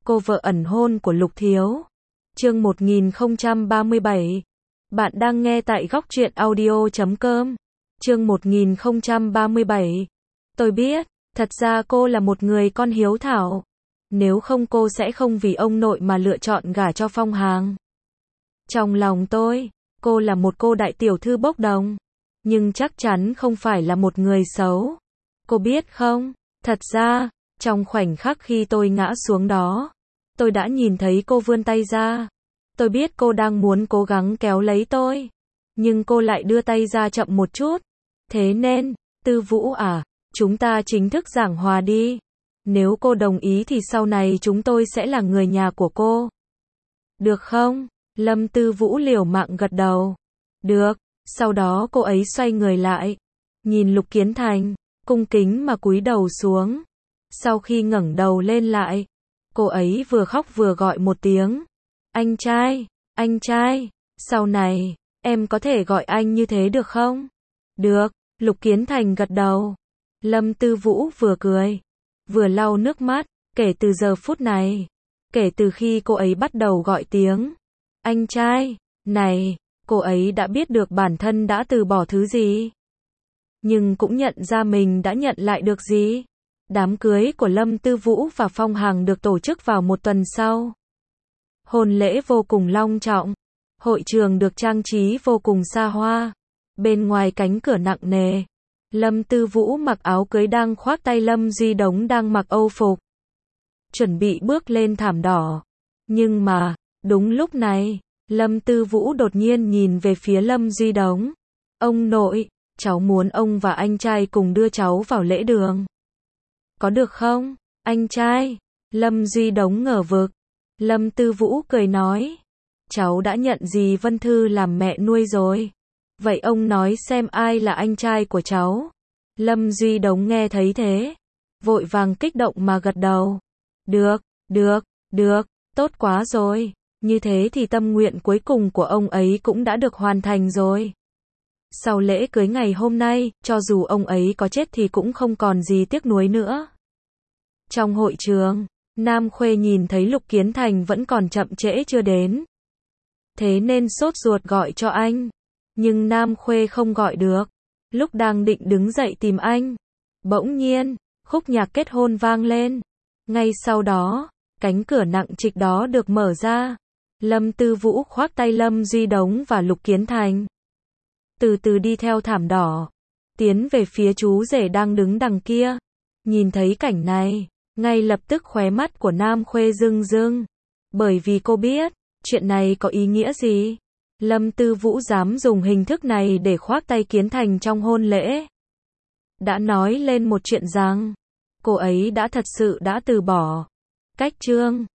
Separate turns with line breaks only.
cô vợ ẩn hôn của Lục Thiếu. Chương 1037. Bạn đang nghe tại góc truyện audio.com. Chương 1037. Tôi biết, thật ra cô là một người con hiếu thảo. Nếu không cô sẽ không vì ông nội mà lựa chọn gả cho Phong Hàng. Trong lòng tôi, cô là một cô đại tiểu thư bốc đồng. Nhưng chắc chắn không phải là một người xấu. Cô biết không, thật ra, trong khoảnh khắc khi tôi ngã xuống đó, tôi đã nhìn thấy cô vươn tay ra. Tôi biết cô đang muốn cố gắng kéo lấy tôi. Nhưng cô lại đưa tay ra chậm một chút. Thế nên, Tư Vũ à, chúng ta chính thức giảng hòa đi. Nếu cô đồng ý thì sau này chúng tôi sẽ là người nhà của cô. Được không? Lâm Tư Vũ liều mạng gật đầu. Được. Sau đó cô ấy xoay người lại, nhìn Lục Kiến Thành, cung kính mà cúi đầu xuống. Sau khi ngẩng đầu lên lại, cô ấy vừa khóc vừa gọi một tiếng. Anh trai, sau này, em có thể gọi anh như thế được không? Được, Lục Kiến Thành gật đầu. Lâm Tư Vũ vừa cười, vừa lau nước mắt, kể từ giờ phút này, kể từ khi cô ấy bắt đầu gọi tiếng anh trai này, cô ấy đã biết được bản thân đã từ bỏ thứ gì. Nhưng cũng nhận ra mình đã nhận lại được gì. Đám cưới của Lâm Tư Vũ và Phong Hằng được tổ chức vào một tuần sau. Hôn lễ vô cùng long trọng. Hội trường được trang trí vô cùng xa hoa. Bên ngoài cánh cửa nặng nề, Lâm Tư Vũ mặc áo cưới đang khoác tay Lâm Duy Đống đang mặc âu phục, chuẩn bị bước lên thảm đỏ. Nhưng mà, đúng lúc này, Lâm Tư Vũ đột nhiên nhìn về phía Lâm Duy Đống. Ông nội, cháu muốn ông và anh trai cùng đưa cháu vào lễ đường. Có được không, anh trai? Lâm Duy Đống ngờ vực. Lâm Tư Vũ cười nói. Cháu đã nhận dì Vân Thư làm mẹ nuôi rồi. Vậy ông nói xem ai là anh trai của cháu? Lâm Duy Đống nghe thấy thế, vội vàng kích động mà gật đầu. Được, tốt quá rồi. Như thế thì tâm nguyện cuối cùng của ông ấy cũng đã được hoàn thành rồi. Sau lễ cưới ngày hôm nay, cho dù ông ấy có chết thì cũng không còn gì tiếc nuối nữa. Trong hội trường, Nam Khuê nhìn thấy Lục Kiến Thành vẫn còn chậm trễ chưa đến. Thế nên sốt ruột gọi cho anh. Nhưng Nam Khuê không gọi được. Lúc đang định đứng dậy tìm anh, bỗng nhiên, khúc nhạc kết hôn vang lên. Ngay sau đó, cánh cửa nặng trịch đó được mở ra. Lâm Tư Vũ khoác tay Lâm Duy Đống và Lục Kiến Thành, từ từ đi theo thảm đỏ, tiến về phía chú rể đang đứng đằng kia. Nhìn thấy cảnh này, ngay lập tức khóe mắt của Nam Khuê rưng rưng. Bởi vì cô biết, chuyện này có ý nghĩa gì. Lâm Tư Vũ dám dùng hình thức này để khoác tay Kiến Thành trong hôn lễ. Đã nói lên một chuyện rằng, cô ấy đã thật sự đã từ bỏ. Cách chương